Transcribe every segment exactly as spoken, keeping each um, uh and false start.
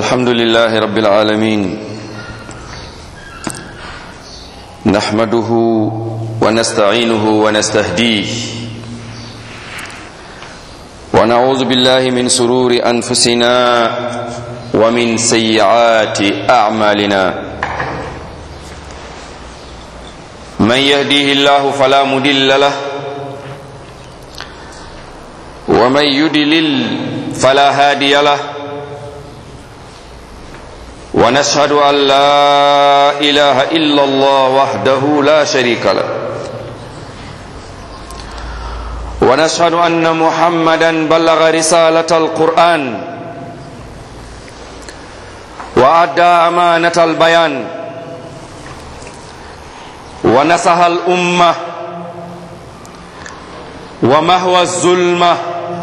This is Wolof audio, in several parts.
الحمد لله رب العالمين نحمده ونستعينه ونستهديه ونعوذ بالله من سرور أنفسنا ومن سيئات أعمالنا من يهديه الله فلا مضل له ومن يضلل فلا هادي له ونشهد أن لا إله إلا الله وحده لا شريك له ونشهد أن محمدا بلغ رسالة القرآن وأدى أمانة البيان ونصح الأمة ومحو الظلمة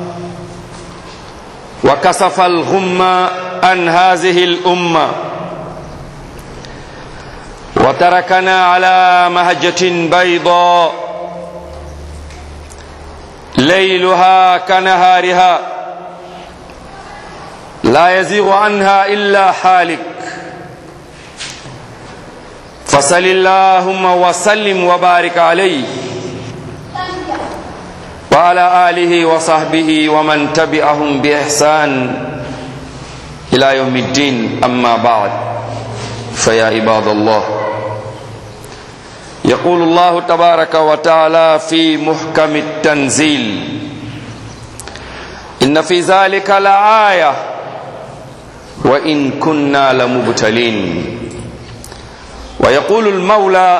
وكشف الغمة عن هذه الأمة وتركنا على مهجة بيضاء ليلها كنهارها لا يزيغ عنها إلا حالك فصل اللهم وسلم وبارك عليه وعلى آله وصحبه ومن تبعهم بإحسان إلى يوم الدين أما بعد فيا عباد الله يقول الله تبارك وتعالى في محكم التنزيل إن في ذلك لآية وإن كنا لمبتلين ويقول المولى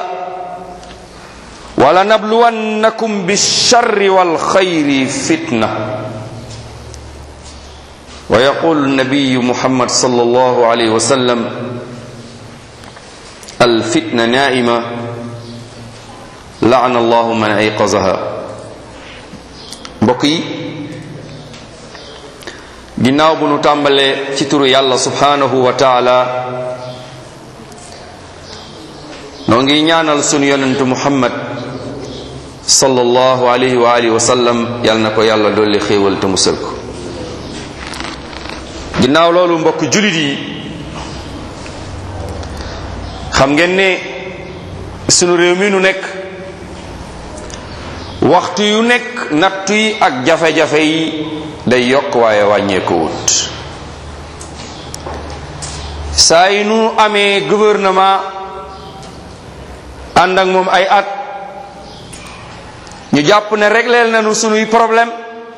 ولنبلونكم بالشر والخير فتنة ويقول النبي محمد صلى الله عليه وسلم الفتنة نائمة لعن الله من أيقظها mbokk yi ginnaaw bu nu tàmbalee ci turu yàlla subhanahu wa taala noo ngi ñaanal sunu yonentu Muhammad sallallahu alayhi wa alihi wa sallam yal na ko yàlla dolli xéewal te musal ko ginnaaw loolu mbokk julit yi xam ngeen ne sunu réew mi nu nekk waxtu yu nekk nattu yi ak jafe-jafe yi day yokk waaye wàññeeku wut saa yi nu amee gouvernement ànd ak moom ay at ñu jàpp ne régleel nañu sunuy problème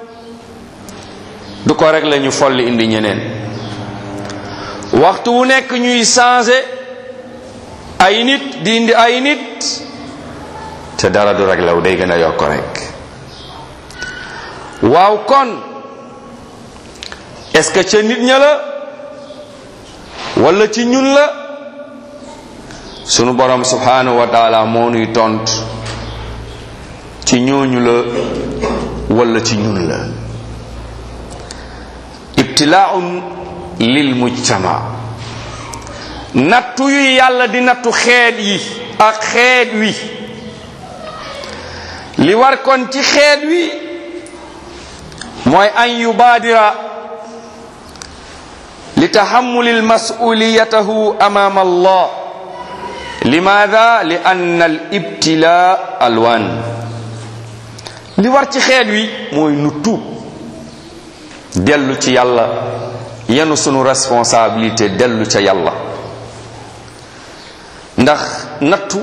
du ko réglé ñu folli indi ñeneen waxtu wu nekk ñuy changer ay nit di indi ay nit te dara du réglé wu day gën a yokk rek waaw kon est-ce que ca nit ña la wala ci ñun la sunu borom subhanahu wa taala moo nuy tont ci ñooñu la wala ci ñun la ibtilaa'un lil mujtama nattu yu yàlla di nattu xeet yi ak xeet wi li war kon ci xeet wi mooy an yubaadira li tahammuli mas'uliyatahu amama allah limaada li anna al ibtilaa alwan li war ci xeet wi mooy nu tuub dellu ci yàlla yenu sunu responsabilité dellu ca yàlla ndax nattu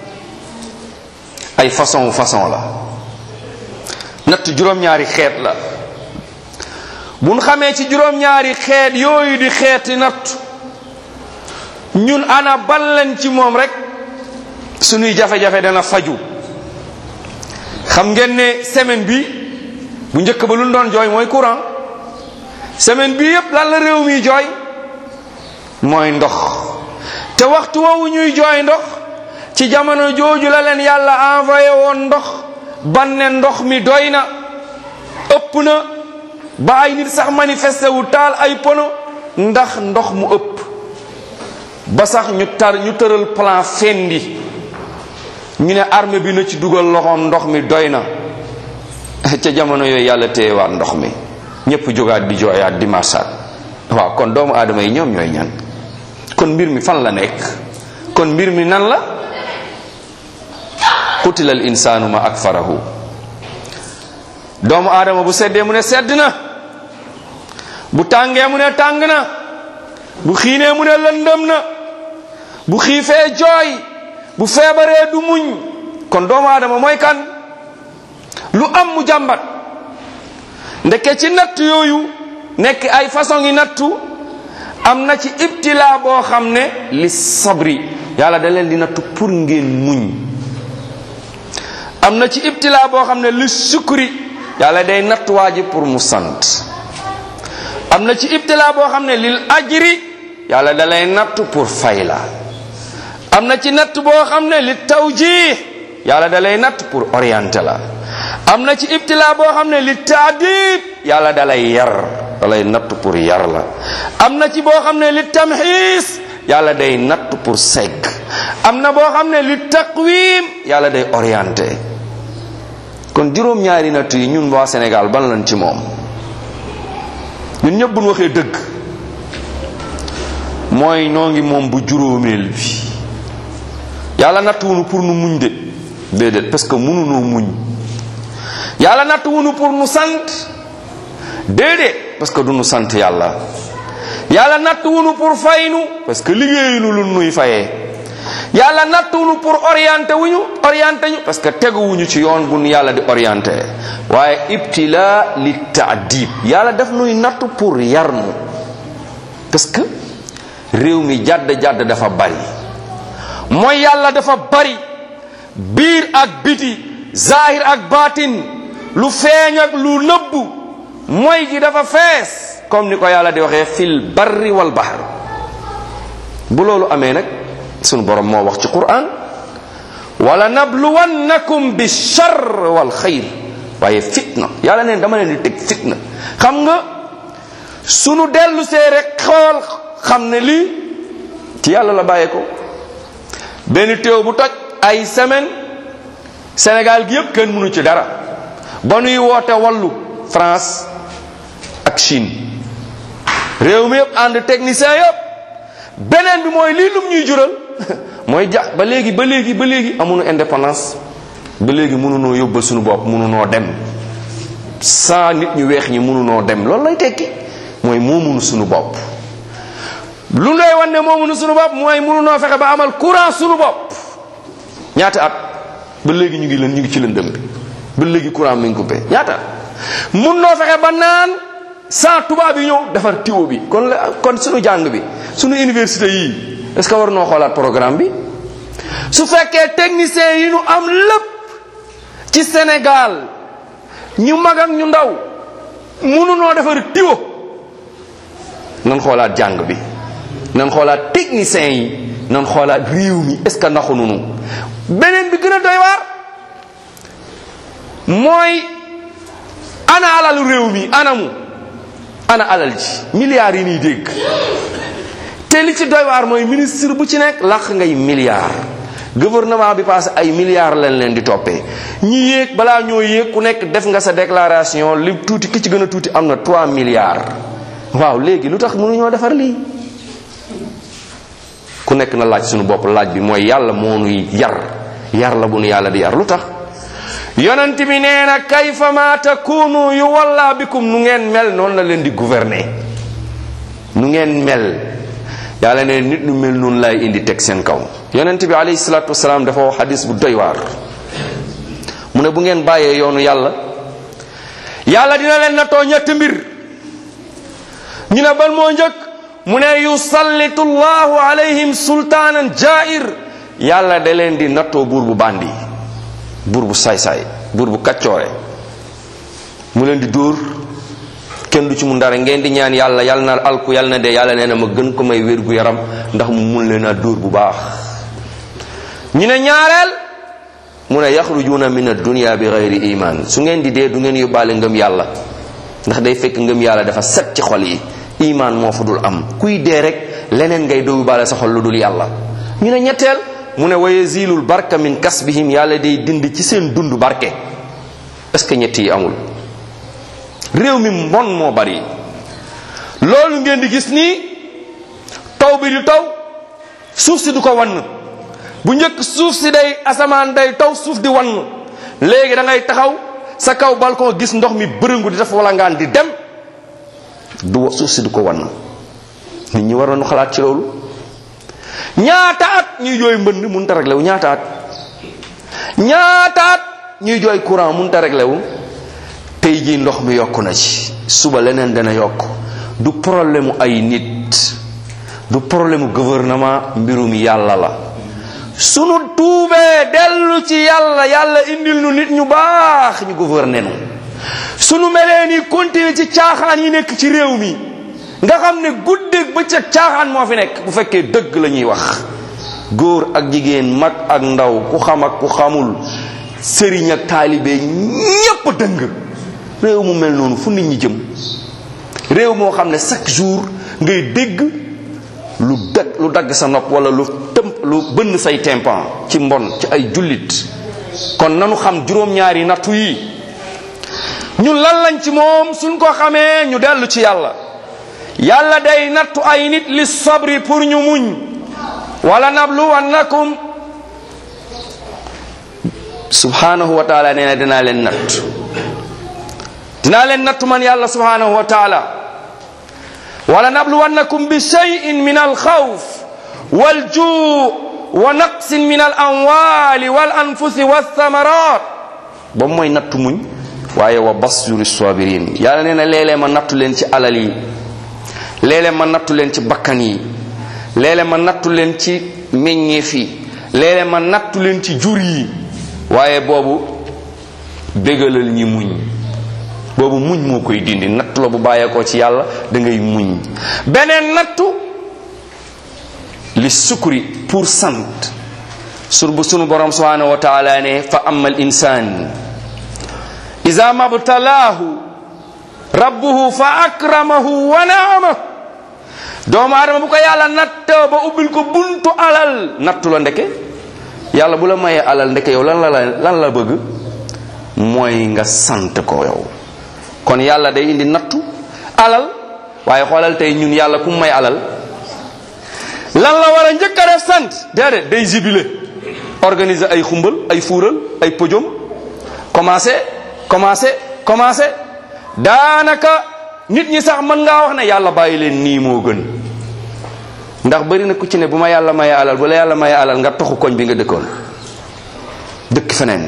ay façon façon la nattu juróom-ñaari xeet la buñ xamee ci juróom-ñaari xeet yooyu di xeeti nattu ñun ana ban lañ ci moom rek sunuy jafe-jafe dana faju xam ngeen ne semaine bi bu njëkk ba lu doon jooy mooy courant semaine bi yépp lan la réew mi jooy mooy ndox te waxtu woowu ñuy jooy ndox ci jamono jooju la leen yàlla envoyé woon ndox ban ne ndox mi doy na ëpp na ba ay nit sax manifesté wu taal ay pono ndax ndox mu ëpp ba sax ñu tar ñu tëral plan fendi ñu ne armée bi na ci dugal loxoom ndox mi doy na ca jamono yooyu yàlla téyewaat ndox mi ñépp jógaat di jooyaat di marsaat waaw kon doomu aadama yi ñoom ñooy ñan kon mbir mi fan la nekk kon mbir mi nan la qutila al insanu ma akfarahu doomu aadama bu seddee mu ne sedd na bu tàngee mu ne tàng na bu xiinee mu ne lëndëm na bu xiifee jooy bu feebaree du muñ kon doomu aadama mooy kan lu am mu jàmbat ndeke ci natt yooyu nekk ay façon yi nattu am na ci ibtila boo xam ne li sabri yàlla da leen di nattu pour ngeen muñ am na ci ibtila boo xam ne li sukri yàlla day nattu waa ji pour mu sant am na ci ibtila boo xam ne lil ajri yàlla da lay nattu pour fay la am na ci natt boo xam ne li tawjih yàlla da lay natt pour orienter la am na ci ibtila boo xam ne li taadib yàlla da lay yar da lay natt pour yar la am na ci boo xam ne li tamxiis yàlla day natt pour segg am na boo xam ne li taqwim yàlla day orienter kon juróom-ñaari natt yi ñun waa Sénégal ban lañ ci moom ñun ñëpp bu ñu waxee dëgg mooy noo ngi moom bu juróomeel bi yàlla nattuwunu pour nu muñ de déedéet parce que mënunoo muñ yàlla nattuwunu pour nu sant déedéet parce que du nu sant yàlla yàlla nattuwunu pour faynu parce que liggéeyunu lu nuy fayee yàlla nattuwunu pour orienté wuñu orienté ñu parce que teguwuñu ci yoon bu nu yàlla di orienté waaye ibtila li taadib yàlla daf nuy nattu pour yar nu parce que réew mi jàdd jàdd dafa bari mooy yàlla dafa bari biir ak biti zahir ak baatin lu feeñ ak lu nëbbu mooy gi dafa fees comme ni ko yàlla di waxee fil barri wal bahr bu loolu amee nag sunu borom moo wax ci Qur'an wala nabluwannakum bi charr wal xayr waaye fitna yàlla neen dama leen di teg fitna xam nga sunu dellu see rek xool xam ne lii ci yàlla la bàyyee ko benn téew bu toj ay semaine Sénégal gi yëpp kenn mënu ci dara ba nuy woote wallu France ak Chine réew mi yëpp ànd technicien yëpp beneen bi mooy lii lum ñuy jural mooy ja ba léegi ba léegi ba léegi amuñu indépendance ba léegi mënunoo yóbbal suñu bopp mënunoo dem sans nit ñu weex ñi mënunoo dem loolu lay tekki mooy moomunu suñu bopp lu lay wan ne moomunu suñu bopp mooy mënunoo fexe ba amal courant suñu bopp ñaata at ba léegi ñu ngi leen ñu ngi ci lëndëm bi ba léegi courant mi ngi coupé ñaata at mun noo fexe ba naan sans tubaab yi ñëw defar tiwo bi kon la kon suñu jàng bi suñu université yii est-ce que war noo xoolaat programme bi su fekkee technicien yi ñu am lépp ci Sénégal ñu mag ak ñu ndaw mënunoo defar tiwo nan xoolaat jàng bi nan xoolaat technicien yi nan xoolaat réew mi est-ce que naxu nunu beneen bi gën a doy waar mooy ana alalu réew mi anamu ana alal ji milliards yi ñuy dégg te li ci doy waar mooy ministre bu ci nekk làq ngay milliards gouvernement bi passé ay milliards lañ leen di toppee ñi yéeg balaa ñoo yéeg ku nekk def nga sa déclaration li tuuti ki ci gën a tuuti am na trois milliards waaw léegi lu tax mënuñoo defar lii ku nekk na laaj suñu bopp laaj bi mooy yàlla moo nuy yar yar la bu nu yàlla di yar lu tax yonent bi nee na kayfa ma takunu yu walla bikum nu ngeen mel noonu la leen di gouverner nu ngeen mel yàlla ne nit ñu mel noonu lay indi teg seen kaw yonent bi alayhi salaatu wasalaam dafa wax xadis bu doy waar mu ne bu ngeen bàyyee yoonu yàlla yàlla dina leen nattoo ñetti mbir ñu ne ban moo njëkk mu ne yusallitu llahu alayhim sultaanan jair yàlla da leen di nattoo buur bu bandi buur bu saay-saay buur bu kaccoore mu leen di dóor kenn du ci mun dara ngeen di ñaan yàlla yàlla na alku yàlla na de yàlla nee na ma gën ko may wér gu yaram ndax mu mun leen a dóor bu baax ñu ne ñaareel mu ne yaxrujuuna min ad-dunya bi ghayri iman su ngeen di dee du ngeen yóbbaale ngëm yàlla ndax day fekk ngëm yàlla dafa set ci xol yi iman moo fa dul am kuy dee rek leneen ngay doo yóbbaale sa xol lu dul yàlla ñu ne ñetteel mu ne wa yazilul barka min kasbihim yàlla day dind ci seen dund barke est-ce que ñett yi amul réew mi mbon moo bari loolu ngeen di gis nii taw bi di taw suuf si du ko wann bu njëkk suuf si day asamaan day taw suuf di wann léegi da ngay taxaw sa kaw balcon gis ndox mi bërëngu di def wala ngaan di dem du suuf si du ko wann nit ñi waroon xalaat ci loolu. ñaata at ñuy jooy mbënd mënut a réglé wu ñaata at ñaata at ñuy jooy courant mënut a réglé wu tey jii ndox mi yokku na ci suba leneen dana yokk du problème mu ay nit du problème mu gouvernement mbirum yàlla la. sunu tuubee dellu ci yàlla yàlla indil nu nit ñu baax ñu gouverner nu sunu melee ni continuer ci caaxaan yi nekk ci réew mi nga xam ne guddeeg bëccëg caaxaan moo fi nekk bu fekkee dëgg la ñuy wax góor ak jigéen mag ak ndaw ku xam ak ku xamul sëriñ ak taalibe ñépp dëng réew mu mel noonu fu nit ñi jëm réew moo xam ne chaque jour ngay dégg lu dagg lu dagg sa nopp wala lu tëm lu bënn say tympan ci mbon ci ay jullit kon nanu xam juróom-ñaari nattu yi ñun lan lañ ci moom suñ ko xamee ñu dellu ci yàlla yàlla day nattu ay nit li sabri pour ñu muñ wala nabluwannakum subhanahu wa taala nee na dinaa leen natt dinaa leen nattu man yàlla subhanahu wa taala wala nabluwannakum bi shay'in min alxawf waljuu wa naqsin min al amwali wal anfusi walthamarat ba mooy nattu muñ waaye wa basjuri sabirin yàlla nee na léeg-léeg ma nattu leen ci alal yi léeg-léeg ma nattu leen ci bakkan yi léeg-léeg ma nattu leen ci meññeef yi léeg-léeg ma nattu leen ci jur yi waaye boobu bégalal ñi muñ boobu muñ moo koy dindi nattu la bu bàyyeekoo ci yàlla da ngay muñ beneen nattu li sukri pour sant sur bu sunu borom subhanahu wa taala ne fa amma al insan iza mabtalaahu rabbuhu fa akramahu wa naama doomu adama bu ko yàlla nattoo ba ubbil ko buntu alal nattu la ndeke yàlla bu la mayee alal ndeke yow lan la lan la bëgg mooy nga sant ko yow kon yàlla day indi nattu alal waaye xoolal tey ñun yàlla ku may alal lan la war a njëkk a def sant déedéet day jubilé organiser ay xumbal ay fuural ay pojom commencé commencé commencé daanaka nit ñi sax mën ngaa wax ne yàlla bàyyi leen nii moo gën ndax bari na ku ci ne bu ma yàlla mayee alal bu la yàlla mayee alal nga toxu koñ bi nga dëkkoon dëkk feneen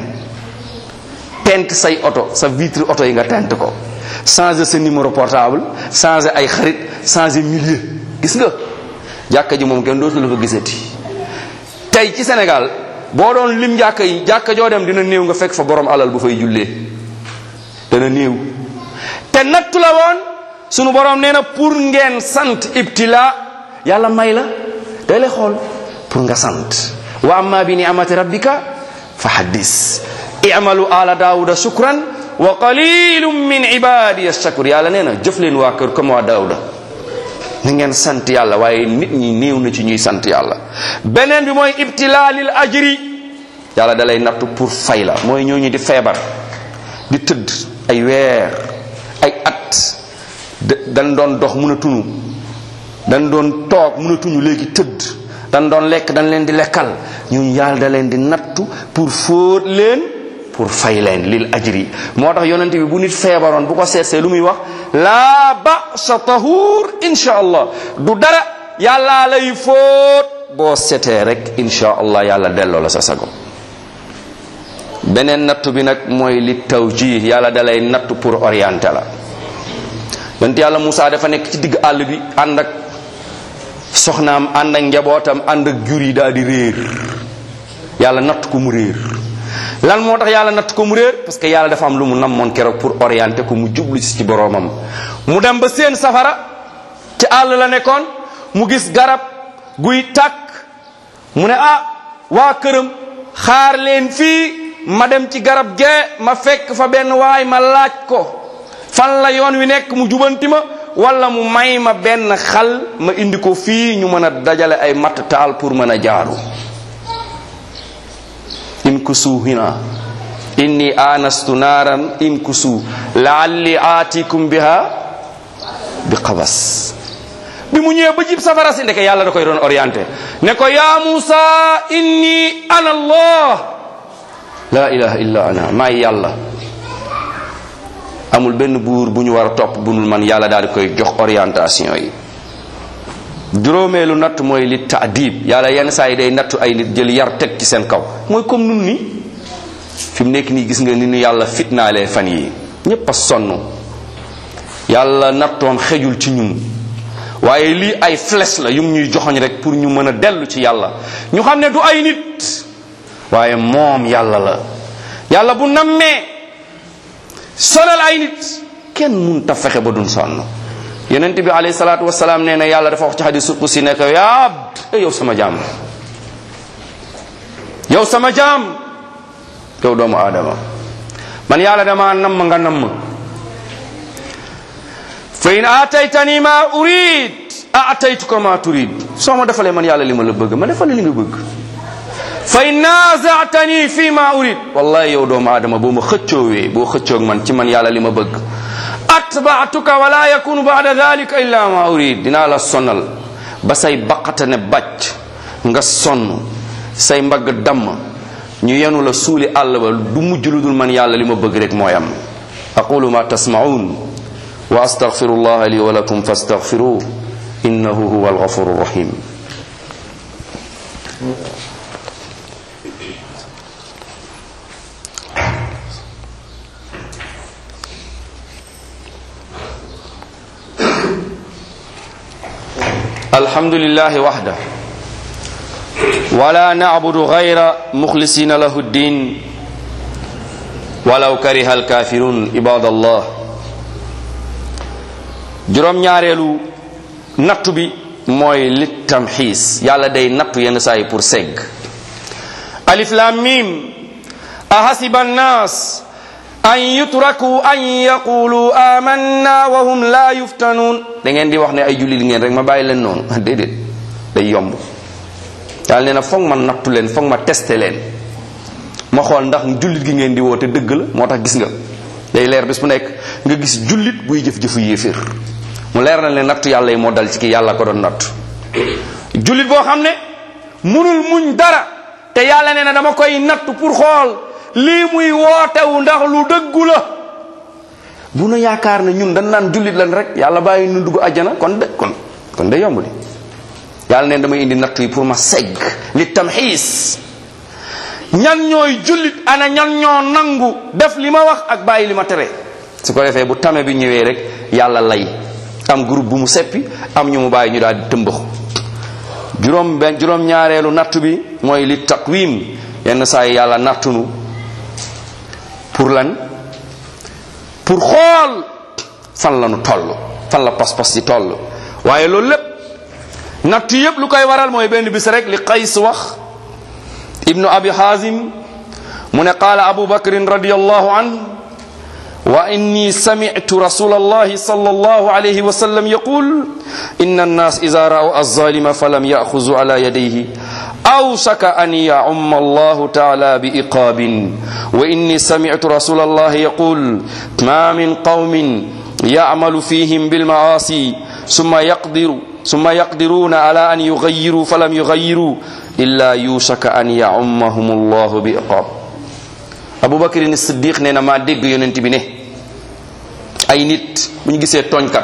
tent say oto sa vitre oto yi nga tent ko changer sa numéro portable changer ay xarit changer milieu gis nga jàkka ji moom kenn dootu la fa gisati tey ci Sénégal boo doon lim jàkka yi jàkka joo dem dina néew nga fekk fa borom alal bu fay jullee dana néew te nattu la woon sunu borom nee na pour ngeen sant ibtila yàlla may la day lay xool pour nga sant wa amma bi ni'mati rabbika fa haddis i'malu ala daawuda shukran wa qalilum min ibadiya shakur yàlla nee na jëf leen waa kër comme waa daawuda ni ngeen sant yàlla waaye nit ñi néew na ci ñuy sant yàlla beneen bi mooy ibtila lil ajri yàlla da lay nattu pour fay la mooy ñooñu di feebar di tëdd ay weer ay at dañ doon dox mënatuñu dañ doon toog mënatuñu léegi tëdd dañ doon lekk dañ leen di lekkal ñun yàlla da leen di nattu pour fóot leen pour fay leen lil ajri moo tax yonent bi bu nit feebaroon bu ko seetsee lu muy wax laa ba'sa tahuur insha allah du dara yàlla lay fóot boo setee rek insha allah yàlla delloo la sa sago beneen nattu bi nag mooy li tawjih yàlla da lay nattu pour orienter la yonent yàlla Moussa dafa nekk ci digg àll bi ànd ak soxnaam ànd ak njabootam ànd ak jur yi daal di réer yàlla natt ko mu réer lan moo tax yàlla natt ko mu réer parce que yàlla dafa am lu mu namoon keroog pour orienter ko mu jublu ci boroomam mu dem ba seen safara ci àll la nekkoon mu gis garab guy tàkk mu ne ah waa këram xaar leen fii ma dem ci garab gee ma fekk fa benn waay ma laaj ko fan la yoon wi nekk mu jubanti ma wala mu may ma benn xal ma indi ko fii ñu mën a dajale ay matt taal pour mën a jaaru inkusu hina inni anastu naaran inkusu laalli aatikum biha bi qabas bi mu ñëwee ba jib safara si ndeke yàlla da koy doon orienté ne ko ya Musa inni ana allah la ilaha illa ana maay yàlla amul benn buur bu ñu war a topp bu dul man yàlla daal di koy jox orientation yi. juróomeelu natt mooy li taadib yàlla yenn saa yi day nattu ay nit jël yar teg ci seen kaw mooy comme nun ni fi mu nekk nii gis nga ni nu yàlla fitnaalee fan yi ñépp a sonn yàlla nattoon xejul ci ñun waaye lii ay flèche la yum ñuy joxoñ rek pour ñu mën a dellu ci yàlla ñu xam ne du ay nit waaye moom yàlla la. yàlla bu nammee sonal ay nit kenn mun ta fexe ba duñ sonn. yonent bi alayhi salaatu wasalaam nee na yàlla dafa wax ci hadiisul qudsi ne ko yaa abd yow sama jaam yow sama jaam yow doomu aadama man yàlla dama namm nga namm fa in aataytani ma urid aataytuka ma turid soo ma defalee man yàlla li ma la bëgg ma defal li nga bëgg fa in naaza'tani fi ma urid wallahi yow doomu aadama boo ma xëccoowee boo xëccoog man ci man yàlla li ma bëgg atba'tuka wala yakunu ba'da dhalika illa ma urid dinaa la sonal ba say baqata ne bàcc nga sonn say mbagg damm ñu yenu la suuli àll ba du mujj lu dul man yàlla li ma bëgg rek mooy am. aqulu ma tasma'un wa astaghfirullaha li wa lakum fastaghfiruhu innahu huwal ghafurur rahim. alhamdulillahi wahda wala na'budu ghayra mukhlisina lahu ddin walaw kariha alkafirun ibadallah. juróom ñaareelu nattu bi mooy li tamxiis yàlla day nattu yenn saa yi pour segg. alif lam mim ahasiba annas an yutraku an yaqulu amanna wa hum la yuftanun da ngeen di wax ne ay jullit ngeen rek ma bàyyi leen noonu déedéet day yomb. yàlla nee na foog ma nattu leen foog ma testé leen ma xool ndax jullit gi ngeen di woote dëgg la. moo tax gis nga day leer bis bu nekk nga gis jullit buy jëf-jëfu yéeféer mu leer na leen nattu yàlla yi moo dal ci ki yàlla ko doon nattu. jullit boo xam ne munul muñ dara te yàlla nee na dama koy nattu pour xool lii muy wootewu ndax lu dëggu la. bu nu yaakaar ne ñun dañ naan jullit lan rek yàlla bàyyi nu dugg àjjana kon de kon kon de yomb li yàlla neen damay indi nattu yi pour ma segg li tamxiis ñan ñooy jullit ana ñan ñoo nangu def li ma wax ak bàyyi li ma tere. su ko defee bu tame bi ñëwee rek yàlla lay am groupe bu mu seppi am ñu mu bàyyi ñu daal di tëmbaxu. juróom benn juróom ñaareelu nattu bi mooy li taqwim yenn saa yi yàlla nattunu pour lan pour xool fan la nu toll fan la pas-pas yi toll. waaye loolu lépp natt yépp lu koy waral mooy benn bis rek li Qays wax ibnu abi hazim mu ne qaala abu bakrin radiyallahu anhu wa inni sami'tu rasulallahi sallallahu alayhi wa sallam yaqul inna an-nas idha ra'u az-zalima falam ya'khudhu ala yadayhi awshaka an ya'umma Allahu ta'ala bi iqabin wa inni sami'tu rasulallahi yaqul ma min qawmin ya'malu fihim bil ma'asi thumma yaqdiru thumma yaqdiruna ala an yughayyiru falam yughayyiru illa yushaka an ya'ummahum Allahu bi iqab. Abu Bakr as-Siddiq nee na maa dégg yonent bi ne ay nit bu ñu gisee tooñkat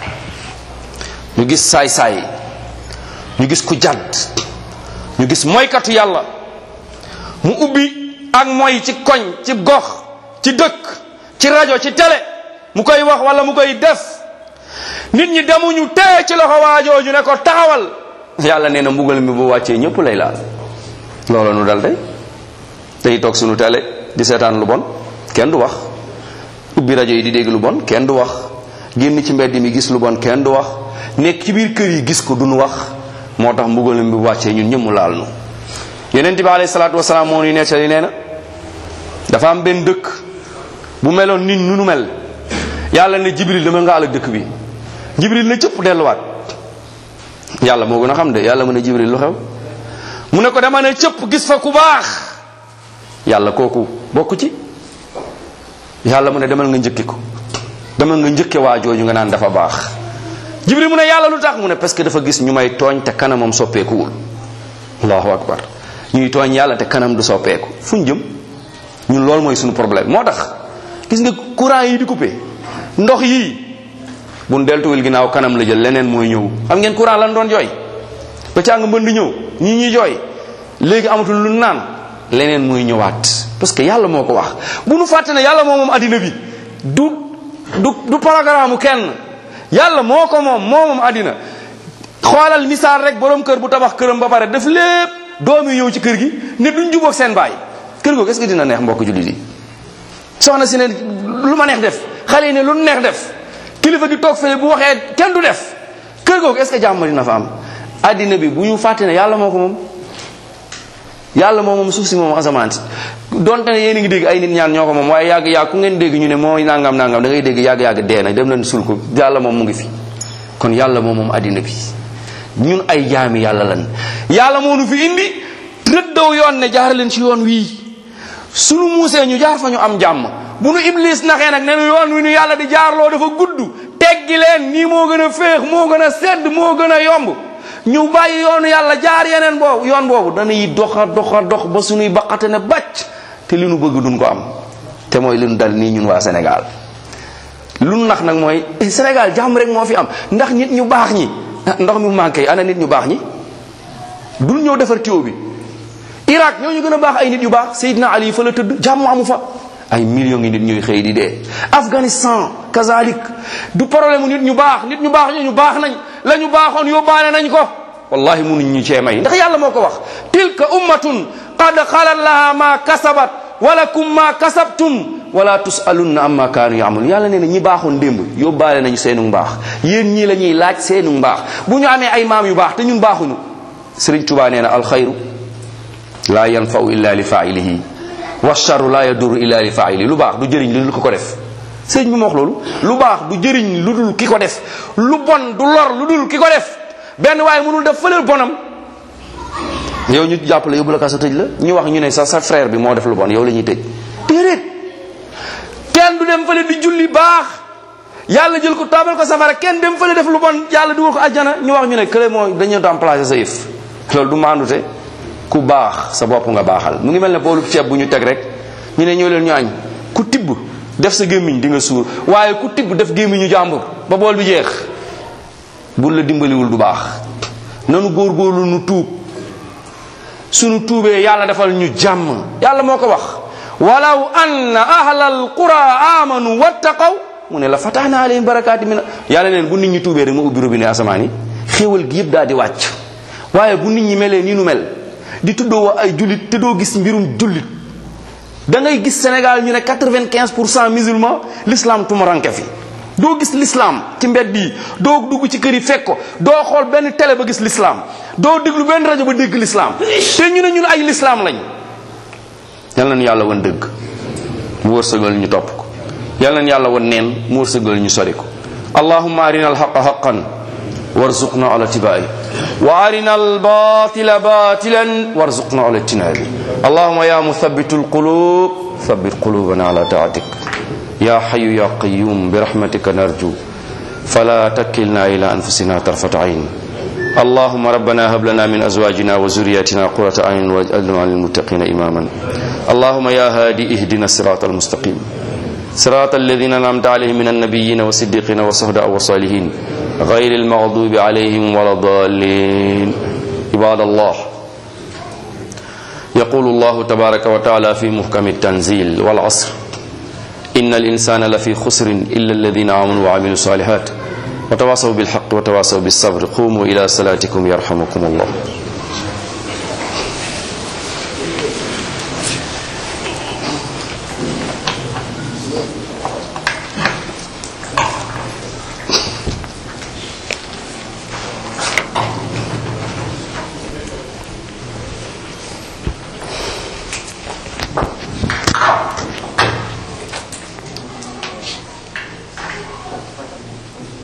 ñu gis saay-saay ñu gis ku jàdd ñu gis moykatu yàlla mu ubbi ak moy ci koñ ci gox ci dëkk ci rajo ci télé mu koy wax wala mu koy def nit ñi demuñu tee ci loxo waajooju ne ko taxawal yàlla nee na mbugal mi bu wàccee ñëpp lay laal. loolu nu dal tey tey toog sunu télé di seetaan lu bon kenn du wax ubbi rajo yi di dégg lu bon kenn du wax génn ci mbedd mi gis lu bon kenn du wax nekk ci biir kër yi gis ko duñu wax. moo tax mbugal mi bu wàccee ñun ñëpp mu laal nu. yonent bi alayhi salaatu wasalaam moo ñu nettali nee na dafa am benn dëkk bu meloon nit nu nu mel yàlla ne Jibril dama nga àll dëkk bi Jibril na cëpp delluwaat yàlla moo gën a xam de yàlla mu ne Jibril lu xew mu ne ko dama ne cëpp gis fa ku baax yàlla kooku bokk ci yàlla mu ne demal nga njëkki ko demal nga njëkke waa jooju nga naan dafa baax Jibril mu ne yàlla lu tax mu ne parce que dafa gis ñu may tooñ te kanamam soppeekuwul. allahu akbar. ñuy tooñ yàlla te kanam du soppeeku fu ñu jëm ñun loolu mooy suñu problème. moo tax gis nga courant yi di coupé ndox yii bu nu deltuwul ginnaaw kanam la jël leneen mooy ñëw. xam ngeen courant lan doon jooy ba càng mbënd ñëw ñii ñuy jooy léegi amatul lu naan leneen mooy ñëwaat parce que yàlla moo ko wax. bu nu fàtte ne yàlla moo moom addina bi du du du programme kenn yàlla moo ko moom moo moom addina. xoolal misaal rek borom kër bu tabax këram ba pare def lépp doom yi ñëw ci kër gi ne duñ jubóog seen baay kër googu est-ce que dina neex mbokk jullit yi. soxna si ne lu ma neex def xale yi ne lu neex def kilifa gi toog fële bu waxee kenn du def kër googu est-ce que jàmm dina fa am. addina bi bu ñu fàtte ne yàlla moo ko moom yàlla moo moom suuf si moom asamaan si donte ne yéen a ngi dégg ay nit ñaan ñoo ko moom waaye yàgg yàgg ku ngeen dégg ñu ne mooy nangam nangam da ngay dégg yàgg yàgg dee na dem leen sul ko yàlla moom mu ngi fi. kon yàlla moom moom addina bi ñun ay jaami yàlla lan yàlla moo nu fi indi rëddaw yoon ne jaar leen ci yoon wii sunu muusee ñu jaar fa ñu am jàmm bu nu iblis naxee nag ne nu yoon wi nu yàlla di jaarloo dafa gudd teggi leen nii moo gën a féex moo gën a sedd moo gën a yomb ñu bàyyi yoonu yàlla jaar yeneen boobu yoon boobu dañuy doxa doxa dox ba suñuy baqate ne bàcc te li nu bëgg duñ ko am te mooy li nu dal nii ñun waa Sénégal lu nu nax nag mooy Sénégal jàmm rek moo fi am ndax nit ñu baax ñi ndox mi manqué ana nit ñu baax ñi duñ ñëw defar tuyau bi Irak ñoo ñu gën a baax ay nit yu baax Seydina Ali fa la tëdd jàmm amu fa ay millions yi nit ñuy xëy di dee Afghanistan kazalik du problème nit ñu baax nit ñu baax ñoo ñu baax nañ la ñu baaxoon yóbbaale nañ ko wallahi munuñ ñu cee may ndax yàlla moo ko wax tilka ummatun qad xalat laha ma kasabat walakum ma kasabtum wala tusalunna amma kaanu yaamul yàlla nee na ñi baaxoon démb yóbbaale nañu seenu mbaax yéen ñii la ñuy laaj seenu mbaax bu ñu amee ay maam yu baax te ñun baaxuñu Sëriñ Tuubaa nee na alxayru laa yanfau illa li failihi wa charru laa yadurru illa li failihi lu baax du jëriñ lu dul ki ko def sëriñ bi ma wax loolu lu baax du jëriñ lu dul ki ko def lu bon du lor lu dul ki ko def benn waaye mënul def fëleel bonam yow ñu jàppale yóbbu la kaso tëj la ñu wax ñu ne sa sa frère bi moo def lu bon yow la ñuy tëj déedéet kenn du dem fële di julli baax yàlla jël ko taabal ko safara kenn dem fële def lu bon yàlla dugal ko ajjana ñu wax ñu ne kële moo dañu remplacer sa yëf loolu du maandute ku baax sa bopp nga baaxal mu ngi mel ne boolu ceeb bu ñu teg rek ñu ne ñoo leen ñu añ ku tibb def sa gémmiñ di nga suur waaye ku tibb def gémmiñu jàmbur ba bool bi jeex bu la dimbaliwul du baax nanu góorgóorlu nu tuub sunu tuubee yàlla defal ñu jàmm yàlla moo ko wax walaw anna ahlal qura amanu wattaqaw mu ne la fatahna alayhim barakaati min yàlla neen bu nit ñi tuubee rek ma ubbi robinet asamaan yi xéewal gi yëpp daal di wàcc waaye bu nit ñi melee nii nu mel di tuddoo ay jullit te doo gis mbirum jullit da ngay gis Sénégal ñu ne quatre-vingt-quinze pour cent musulman l'islam tumuranke fi doo gis l'islam ci mbedd yi doo dugg ci kër yi fekk ko doo xool benn télé ba gis l'islam doo déglu benn rajo ba dégg l'islam te ñu ne ñun ay l'islam lañ yal nañu yàlla wan dëgg mu wërsëgal ñu topp ko yal nañu yàlla wan neen mu wërsëgal ñu sori ko allahumma arina alhaqa haqqan warzuqna ala tibai wa arina albatila batilan warzuqna ala tinabi allahumma ya muthabbitu alqulub thabbit qulubana ala taatik ya hayyu ya qayyum birahmatika narju fala takkilna ila anfusina tarfata ayn اللهم ربنا هب لنا من أزواجنا وذرياتنا قرة أعين واجعلنا للمتقين إماما اللهم يا هادي اهدنا الصراط المستقيم صراط الذين أنعمت عليهم من النبيين والصديقين والشهداء والصالحين غير المغضوب عليهم ولا الضالين عباد الله يقول الله تبارك وتعالى في محكم التنزيل والعصر إن الإنسان لفي خسر إلا الذين آمنوا وعملوا الصالحات وتواصوا بالحق وتواصوا بالصبر قوموا إلى صلاتكم يرحمكم الله